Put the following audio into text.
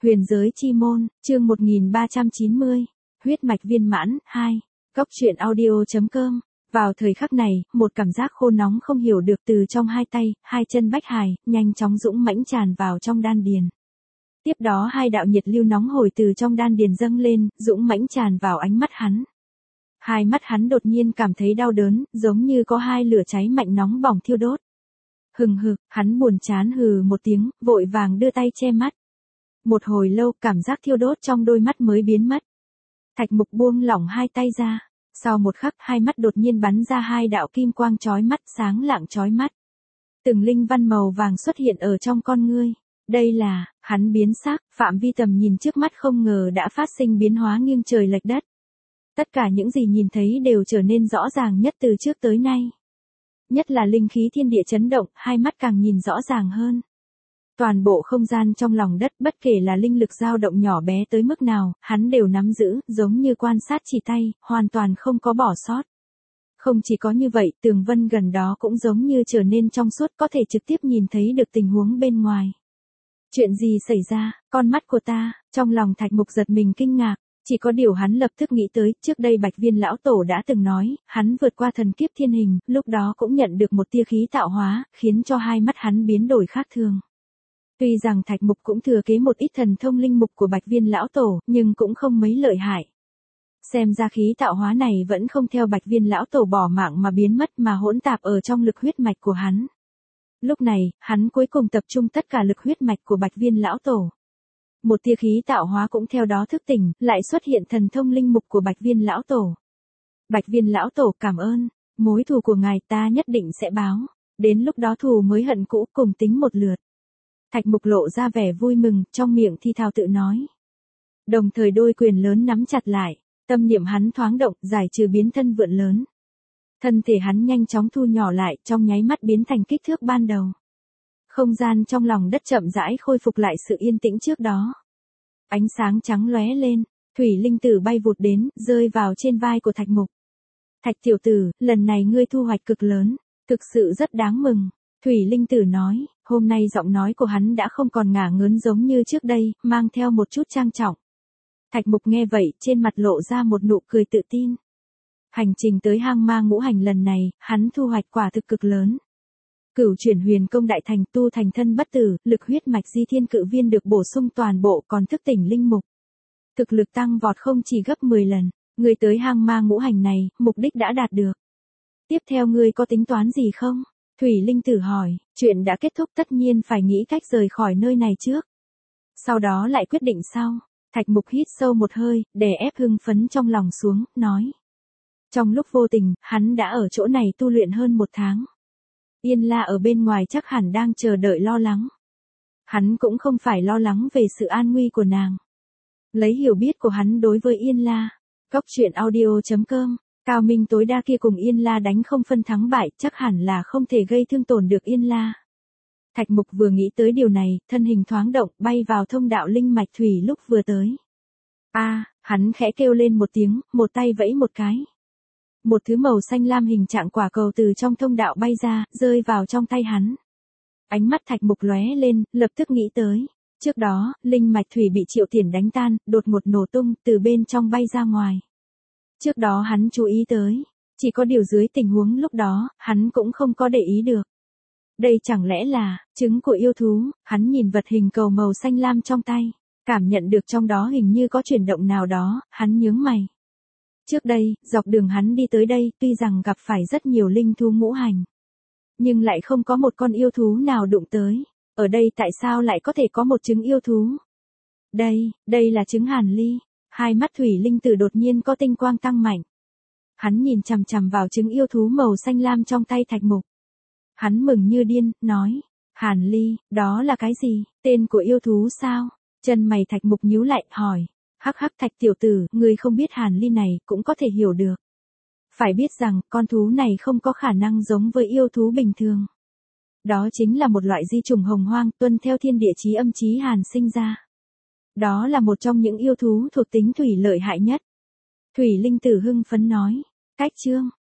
Huyền giới chi môn, chương 1390, huyết mạch viên mãn, 2, góc truyện audio.com. Vào thời khắc này, một cảm giác khô nóng không hiểu được từ trong hai tay, hai chân Bách Hải, nhanh chóng dũng mãnh tràn vào trong đan điền. Tiếp đó hai đạo nhiệt lưu nóng hổi từ trong đan điền dâng lên, dũng mãnh tràn vào ánh mắt hắn. Hai mắt hắn đột nhiên cảm thấy đau đớn, giống như có hai lửa cháy mạnh nóng bỏng thiêu đốt. Hừng hực, hắn buồn chán hừ một tiếng, vội vàng đưa tay che mắt. Một hồi lâu, cảm giác thiêu đốt trong đôi mắt mới biến mất. Thạch Mục buông lỏng hai tay ra. Sau một khắc, hai mắt đột nhiên bắn ra hai đạo kim quang chói mắt, sáng lạng chói mắt. Từng linh văn màu vàng xuất hiện ở trong con ngươi. Đây là, hắn biến sắc, phạm vi tầm nhìn trước mắt không ngờ đã phát sinh biến hóa nghiêng trời lệch đất. Tất cả những gì nhìn thấy đều trở nên rõ ràng nhất từ trước tới nay. Nhất là linh khí thiên địa chấn động, hai mắt càng nhìn rõ ràng hơn. Toàn bộ không gian trong lòng đất, bất kể là linh lực dao động nhỏ bé tới mức nào, hắn đều nắm giữ, giống như quan sát chỉ tay, hoàn toàn không có bỏ sót. Không chỉ có như vậy, tường vân gần đó cũng giống như trở nên trong suốt, có thể trực tiếp nhìn thấy được tình huống bên ngoài. Chuyện gì xảy ra, con mắt của ta, trong lòng Thạch Mục giật mình kinh ngạc. Chỉ có điều hắn lập tức nghĩ tới, trước đây Bạch Viên lão tổ đã từng nói, hắn vượt qua thần kiếp thiên hình, lúc đó cũng nhận được một tia khí tạo hóa, khiến cho hai mắt hắn biến đổi khác thường. Tuy rằng Thạch Mục cũng thừa kế một ít thần thông linh mục của Bạch Viên lão tổ, nhưng cũng không mấy lợi hại. Xem ra khí tạo hóa này vẫn không theo Bạch Viên lão tổ bỏ mạng mà biến mất mà hỗn tạp ở trong lực huyết mạch của hắn. Lúc này, hắn cuối cùng tập trung tất cả lực huyết mạch của Bạch Viên lão tổ. Một tia khí tạo hóa cũng theo đó thức tỉnh, lại xuất hiện thần thông linh mục của Bạch Viên lão tổ. Bạch Viên lão tổ cảm ơn, mối thù của ngài ta nhất định sẽ báo, đến lúc đó thù mới hận cũ cùng tính một lượt. Thạch Mục lộ ra vẻ vui mừng, trong miệng thi thào tự nói. Đồng thời đôi quyền lớn nắm chặt lại, tâm niệm hắn thoáng động, giải trừ biến thân vượn lớn. Thân thể hắn nhanh chóng thu nhỏ lại, trong nháy mắt biến thành kích thước ban đầu. Không gian trong lòng đất chậm rãi khôi phục lại sự yên tĩnh trước đó. Ánh sáng trắng lóe lên, thủy linh tử bay vụt đến, rơi vào trên vai của Thạch Mục. Thạch tiểu tử, lần này ngươi thu hoạch cực lớn, thực sự rất đáng mừng. Thủy linh tử nói, hôm nay giọng nói của hắn đã không còn ngả ngớn giống như trước đây, mang theo một chút trang trọng. Thạch Mục nghe vậy, trên mặt lộ ra một nụ cười tự tin. Hành trình tới hang ma ngũ hành lần này, hắn thu hoạch quả thực cực lớn. Cửu chuyển huyền công đại thành, tu thành thân bất tử, lực huyết mạch di thiên cự viên được bổ sung toàn bộ, còn thức tỉnh linh mục. Thực lực tăng vọt không chỉ gấp 10 lần, ngươi tới hang ma ngũ hành này, mục đích đã đạt được. Tiếp theo ngươi có tính toán gì không? Thủy linh tử hỏi, chuyện đã kết thúc tất nhiên phải nghĩ cách rời khỏi nơi này trước. Sau đó lại quyết định sau. Thạch Mục hít sâu một hơi, đè ép hưng phấn trong lòng xuống, nói. Trong lúc vô tình, hắn đã ở chỗ này tu luyện hơn 1 tháng. Yên La ở bên ngoài chắc hẳn đang chờ đợi lo lắng. Hắn cũng không phải lo lắng về sự an nguy của nàng. Lấy hiểu biết của hắn đối với Yên La, góc truyện audio.com, cao minh tối đa kia cùng Yên La đánh không phân thắng bại, chắc hẳn là không thể gây thương tổn được Yên La. Thạch Mục vừa nghĩ tới điều này, thân hình thoáng động, bay vào thông đạo linh mạch thủy lúc vừa tới. Hắn khẽ kêu lên một tiếng, một tay vẫy một cái. Một thứ màu xanh lam hình trạng quả cầu từ trong thông đạo bay ra, rơi vào trong tay hắn. Ánh mắt Thạch Mục lóe lên, lập tức nghĩ tới. Trước đó, linh mạch thủy bị Triệu Tiền đánh tan, đột ngột nổ tung, từ bên trong bay ra ngoài. Trước đó hắn chú ý tới. Chỉ có điều dưới tình huống lúc đó, hắn cũng không có để ý được. Đây chẳng lẽ là trứng của yêu thú? Hắn nhìn vật hình cầu màu xanh lam trong tay, cảm nhận được trong đó hình như có chuyển động nào đó, hắn nhướng mày. Trước đây, dọc đường hắn đi tới đây, tuy rằng gặp phải rất nhiều linh thú ngũ hành, nhưng lại không có một con yêu thú nào đụng tới. Ở đây tại sao lại có thể có một trứng yêu thú? Đây là trứng Hàn Ly. Hai mắt thủy linh tử đột nhiên có tinh quang tăng mạnh. Hắn nhìn chằm chằm vào trứng yêu thú màu xanh lam trong tay Thạch Mục. Hắn mừng như điên, nói, Hàn Ly, đó là cái gì, tên của yêu thú sao? Chân mày Thạch Mục nhíu lại, hỏi, hắc Thạch tiểu tử, ngươi không biết Hàn Ly này, cũng có thể hiểu được. Phải biết rằng, con thú này không có khả năng giống với yêu thú bình thường. Đó chính là một loại di trùng hồng hoang, tuân theo thiên địa chí âm chí hàn sinh ra. Đó là một trong những yêu thú thuộc tính thủy lợi hại nhất. Thủy linh tử hưng phấn nói, cách chương,